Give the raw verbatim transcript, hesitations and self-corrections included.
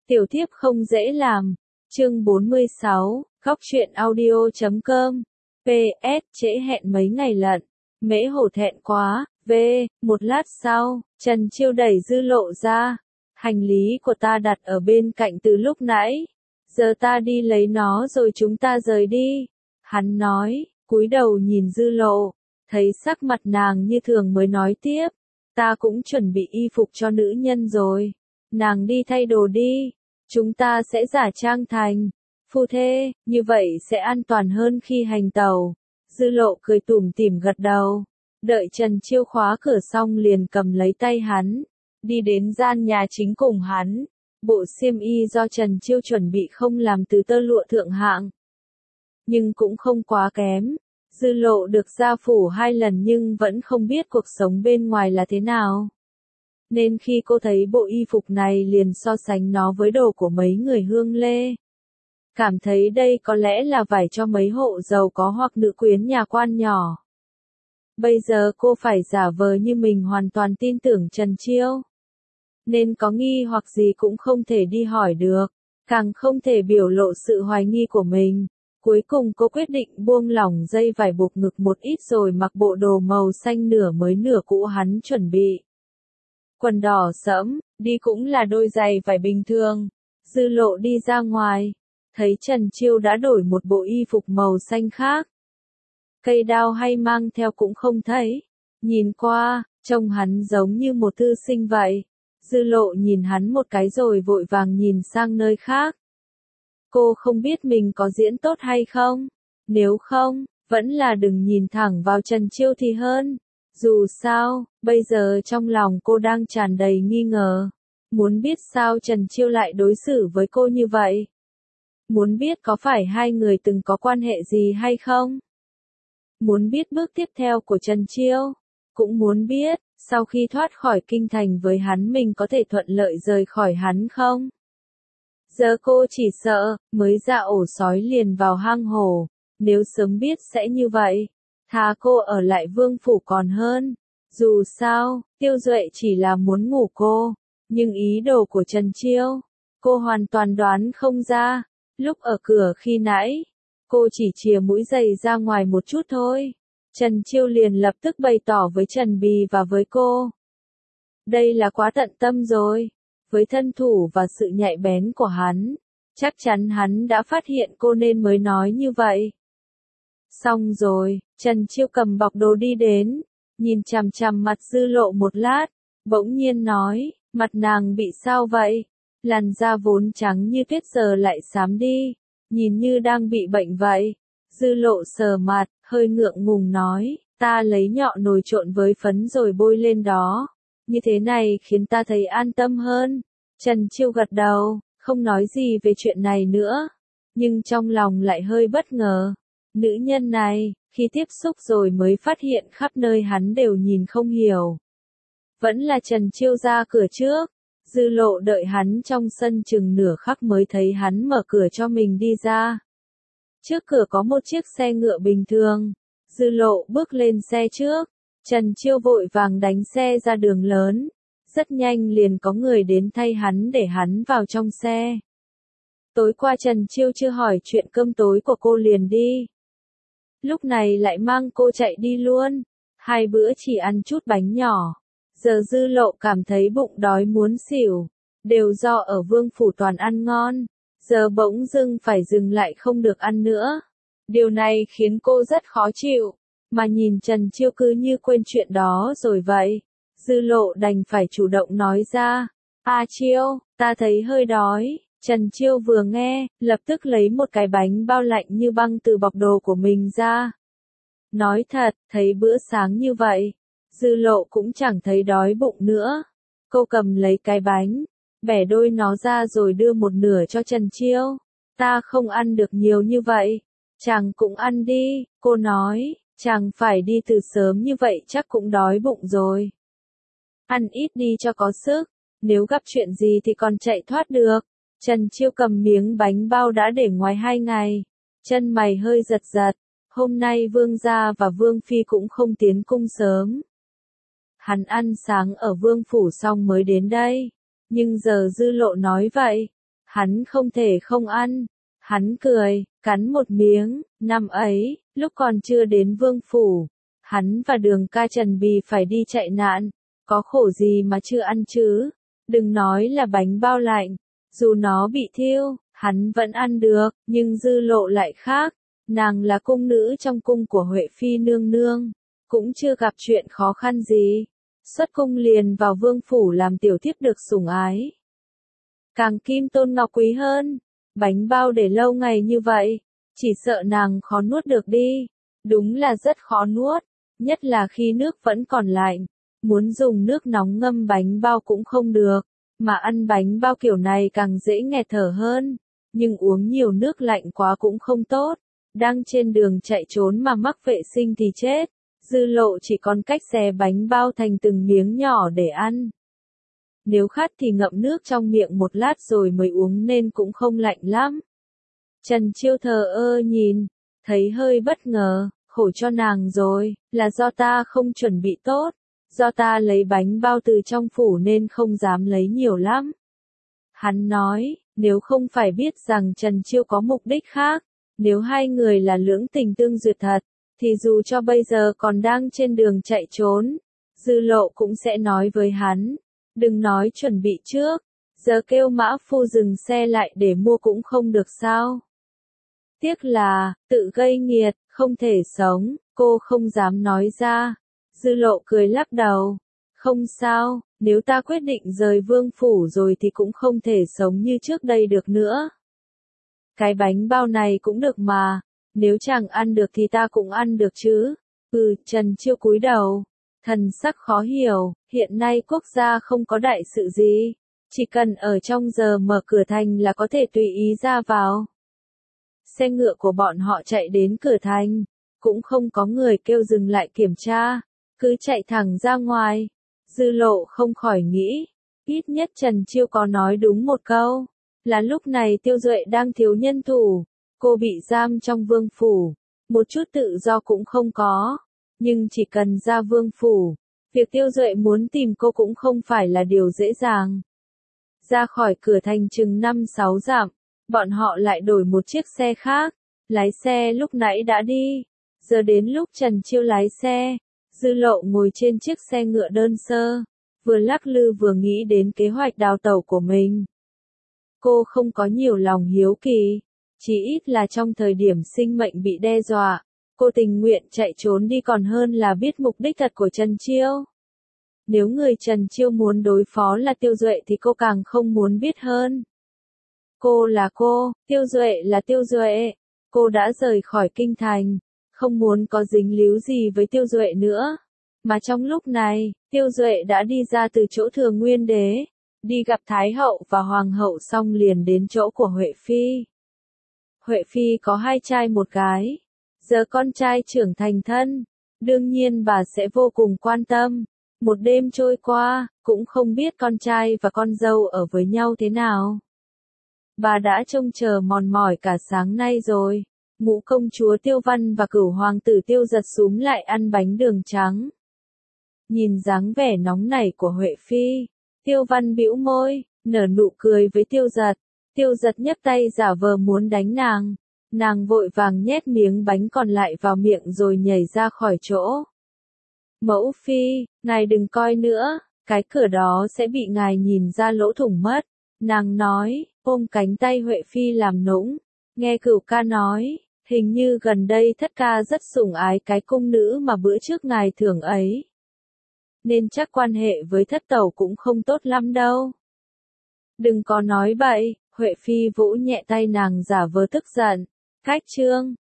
Tiểu thiếp không dễ làm. Chương bốn mươi sáu, góc truyện audio chấm com. pê ét trễ hẹn mấy ngày lận. Mễ hổ thẹn quá. V. Một lát sau, Trần Chiêu đẩy Dư Lộ ra. Hành lý của ta đặt ở bên cạnh từ lúc nãy. Giờ ta đi lấy nó rồi chúng ta rời đi. Hắn nói, cúi đầu nhìn Dư Lộ. Thấy sắc mặt nàng như thường mới nói tiếp. Ta cũng chuẩn bị y phục cho nữ nhân rồi. Nàng đi thay đồ đi. Chúng ta sẽ giả trang thành phu thê, như vậy sẽ an toàn hơn khi hành tàu. Dư Lộ cười tủm tỉm gật đầu. Đợi Trần Chiêu khóa cửa xong liền cầm lấy tay hắn. Đi đến gian nhà chính cùng hắn. Bộ xiêm y do Trần Chiêu chuẩn bị không làm từ tơ lụa thượng hạng. Nhưng cũng không quá kém. Dư Lộ được gia phủ hai lần nhưng vẫn không biết cuộc sống bên ngoài là thế nào. Nên khi cô thấy bộ y phục này liền so sánh nó với đồ của mấy người Hương Lê. Cảm thấy đây có lẽ là vải cho mấy hộ giàu có hoặc nữ quyến nhà quan nhỏ. Bây giờ cô phải giả vờ như mình hoàn toàn tin tưởng Trần Chiêu. Nên có nghi hoặc gì cũng không thể đi hỏi được. Càng không thể biểu lộ sự hoài nghi của mình. Cuối cùng cô quyết định buông lỏng dây vải buộc ngực một ít rồi mặc bộ đồ màu xanh nửa mới nửa cũ hắn chuẩn bị. Quần đỏ sẫm, đi cũng là đôi giày vải bình thường. Dư Lộ đi ra ngoài. Thấy Trần Chiêu đã đổi một bộ y phục màu xanh khác. Cây đao hay mang theo cũng không thấy. Nhìn qua, trông hắn giống như một thư sinh vậy. Dư Lộ nhìn hắn một cái rồi vội vàng nhìn sang nơi khác. Cô không biết mình có diễn tốt hay không. Nếu không, vẫn là đừng nhìn thẳng vào Trần Chiêu thì hơn. Dù sao, bây giờ trong lòng cô đang tràn đầy nghi ngờ. Muốn biết sao Trần Chiêu lại đối xử với cô như vậy. Muốn biết có phải hai người từng có quan hệ gì hay không. Muốn biết bước tiếp theo của Trần Chiêu. Cũng muốn biết, sau khi thoát khỏi kinh thành với hắn mình có thể thuận lợi rời khỏi hắn không. Giờ cô chỉ sợ, mới ra ổ sói liền vào hang hổ. Nếu sớm biết sẽ như vậy, thà cô ở lại vương phủ còn hơn. Dù sao, Tiêu Duệ chỉ là muốn ngủ cô. Nhưng ý đồ của Trần Chiêu, cô hoàn toàn đoán không ra. Lúc ở cửa khi nãy, cô chỉ chìa mũi giày ra ngoài một chút thôi. Trần Chiêu liền lập tức bày tỏ với Trần Bì và với cô. Đây là quá tận tâm rồi. Với thân thủ và sự nhạy bén của hắn, chắc chắn hắn đã phát hiện cô nên mới nói như vậy. Xong rồi, Trần Chiêu cầm bọc đồ đi đến, nhìn chằm chằm mặt Dư Lộ một lát, bỗng nhiên nói, mặt nàng bị sao vậy? Làn da vốn trắng như tuyết giờ lại xám đi, nhìn như đang bị bệnh vậy. Dư Lộ sờ mặt, hơi ngượng ngùng nói, ta lấy nhọ nồi trộn với phấn rồi bôi lên đó. Như thế này khiến ta thấy an tâm hơn. Trần Chiêu gật đầu, không nói gì về chuyện này nữa. Nhưng trong lòng lại hơi bất ngờ. Nữ nhân này, khi tiếp xúc rồi mới phát hiện khắp nơi hắn đều nhìn không hiểu. Vẫn là Trần Chiêu ra cửa trước. Dư Lộ đợi hắn trong sân chừng nửa khắc mới thấy hắn mở cửa cho mình đi ra. Trước cửa có một chiếc xe ngựa bình thường. Dư Lộ bước lên xe trước. Trần Chiêu vội vàng đánh xe ra đường lớn. Rất nhanh liền có người đến thay hắn để hắn vào trong xe. Tối qua Trần Chiêu chưa hỏi chuyện cơm tối của cô liền đi. Lúc này lại mang cô chạy đi luôn. Hai bữa chỉ ăn chút bánh nhỏ. Giờ Dư Lộ cảm thấy bụng đói muốn xỉu. Đều do ở vương phủ toàn ăn ngon. Giờ bỗng dưng phải dừng lại không được ăn nữa. Điều này khiến cô rất khó chịu. Mà nhìn Trần Chiêu cứ như quên chuyện đó rồi vậy. Dư Lộ đành phải chủ động nói ra. A Chiêu, ta thấy hơi đói. Trần Chiêu vừa nghe, lập tức lấy một cái bánh bao lạnh như băng từ bọc đồ của mình ra. Nói thật, thấy bữa sáng như vậy, Dư Lộ cũng chẳng thấy đói bụng nữa. Cô cầm lấy cái bánh, bẻ đôi nó ra rồi đưa một nửa cho Trần Chiêu. Ta không ăn được nhiều như vậy. Chàng cũng ăn đi, cô nói. Chàng phải đi từ sớm như vậy chắc cũng đói bụng rồi. Ăn ít đi cho có sức. Nếu gặp chuyện gì thì còn chạy thoát được. Trần Chiêu cầm miếng bánh bao đã để ngoài hai ngày. Chân mày hơi giật giật. Hôm nay vương gia và vương phi cũng không tiến cung sớm. Hắn ăn sáng ở vương phủ xong mới đến đây. Nhưng giờ Dư Lộ nói vậy. Hắn không thể không ăn. Hắn cười, cắn một miếng, năm ấy, lúc còn chưa đến vương phủ, hắn và Đường ca Trần Bì phải đi chạy nạn, có khổ gì mà chưa ăn chứ, đừng nói là bánh bao lạnh, dù nó bị thiêu, hắn vẫn ăn được, nhưng Dư Lộ lại khác, nàng là cung nữ trong cung của Huệ Phi nương nương, cũng chưa gặp chuyện khó khăn gì, xuất cung liền vào vương phủ làm tiểu thiếp được sủng ái. Càng kim tôn ngọc quý hơn. Bánh bao để lâu ngày như vậy, chỉ sợ nàng khó nuốt được đi. Đúng là rất khó nuốt, nhất là khi nước vẫn còn lạnh. Muốn dùng nước nóng ngâm bánh bao cũng không được, mà ăn bánh bao kiểu này càng dễ nghẹt thở hơn. Nhưng uống nhiều nước lạnh quá cũng không tốt. Đang trên đường chạy trốn mà mắc vệ sinh thì chết. Dư Lộ chỉ còn cách xé bánh bao thành từng miếng nhỏ để ăn. Nếu khát thì ngậm nước trong miệng một lát rồi mới uống nên cũng không lạnh lắm. Trần Chiêu thờ ơ nhìn, thấy hơi bất ngờ, khổ cho nàng rồi, là do ta không chuẩn bị tốt, do ta lấy bánh bao từ trong phủ nên không dám lấy nhiều lắm. Hắn nói, nếu không phải biết rằng Trần Chiêu có mục đích khác, nếu hai người là lưỡng tình tương duyệt thật, thì dù cho bây giờ còn đang trên đường chạy trốn, Dư Lộ cũng sẽ nói với hắn. Đừng nói chuẩn bị trước, giờ kêu mã phu dừng xe lại để mua cũng không được sao. Tiếc là, tự gây nghiệt, không thể sống, cô không dám nói ra. Dư Lộ cười lắc đầu. Không sao, nếu ta quyết định rời vương phủ rồi thì cũng không thể sống như trước đây được nữa. Cái bánh bao này cũng được mà, nếu chẳng ăn được thì ta cũng ăn được chứ. Ừ, Trần Chiêu cúi đầu. Thần sắc khó hiểu, hiện nay quốc gia không có đại sự gì, chỉ cần ở trong giờ mở cửa thành là có thể tùy ý ra vào. Xe ngựa của bọn họ chạy đến cửa thành, cũng không có người kêu dừng lại kiểm tra, cứ chạy thẳng ra ngoài. Dư Lộ không khỏi nghĩ, ít nhất Trần Chiêu có nói đúng một câu, là lúc này Tiêu Duệ đang thiếu nhân thủ, cô bị giam trong vương phủ, một chút tự do cũng không có. Nhưng chỉ cần ra vương phủ, việc Tiêu Duệ muốn tìm cô cũng không phải là điều dễ dàng. Ra khỏi cửa thành chừng năm sáu dặm, bọn họ lại đổi một chiếc xe khác, lái xe lúc nãy đã đi, giờ đến lúc Trần Chiêu lái xe, Dư Lộ ngồi trên chiếc xe ngựa đơn sơ, vừa lắc lư vừa nghĩ đến kế hoạch đào tẩu của mình. Cô không có nhiều lòng hiếu kỳ, chỉ ít là trong thời điểm sinh mệnh bị đe dọa. Cô tình nguyện chạy trốn đi còn hơn là biết mục đích thật của Trần Chiêu. Nếu người Trần Chiêu muốn đối phó là Tiêu Duệ thì cô càng không muốn biết hơn. Cô là cô, Tiêu Duệ là Tiêu Duệ. Cô đã rời khỏi kinh thành, không muốn có dính líu gì với Tiêu Duệ nữa. Mà trong lúc này, Tiêu Duệ đã đi ra từ chỗ Thừa Nguyên Đế, đi gặp Thái Hậu và Hoàng Hậu xong liền đến chỗ của Huệ Phi. Huệ Phi có hai trai một gái. Giờ con trai trưởng thành thân, đương nhiên bà sẽ vô cùng quan tâm. Một đêm trôi qua, cũng không biết con trai và con dâu ở với nhau thế nào. Bà đã trông chờ mòn mỏi cả sáng nay rồi. Ngũ công chúa Tiêu Văn và cửu hoàng tử Tiêu Giật xúm lại ăn bánh đường trắng. Nhìn dáng vẻ nóng nảy của Huệ Phi, Tiêu Văn bĩu môi, nở nụ cười với Tiêu Giật. Tiêu Giật nhấc tay giả vờ muốn đánh nàng. Nàng vội vàng nhét miếng bánh còn lại vào miệng rồi nhảy ra khỏi chỗ. Mẫu phi, ngài đừng coi nữa, cái cửa đó sẽ bị ngài nhìn ra lỗ thủng mất. Nàng nói, ôm cánh tay Huệ Phi làm nũng. Nghe cửu ca nói, hình như gần đây thất ca rất sủng ái cái cung nữ mà bữa trước ngài thưởng ấy. Nên chắc quan hệ với thất tẩu cũng không tốt lắm đâu. Đừng có nói bậy, Huệ Phi vỗ nhẹ tay nàng giả vờ tức giận. Cách chương